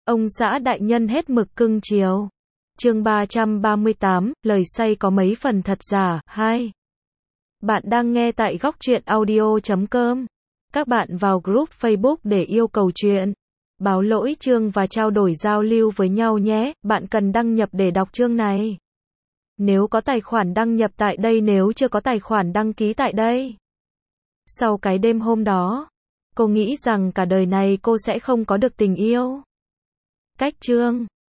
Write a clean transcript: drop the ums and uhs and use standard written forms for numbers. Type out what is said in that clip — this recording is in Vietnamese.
Ông xã đại nhân hết mực cưng chiều. Chương 338, lời say có mấy phần thật giả. 2. Bạn đang nghe tại góc truyện audio.com. Các bạn vào group Facebook để yêu cầu chuyện, báo lỗi chương và trao đổi giao lưu với nhau nhé. Bạn cần đăng nhập để đọc chương này. Nếu có tài khoản đăng nhập tại đây, nếu chưa có tài khoản đăng ký tại đây. Sau cái đêm hôm đó, cô nghĩ rằng cả đời này cô sẽ không có được tình yêu. Cách chương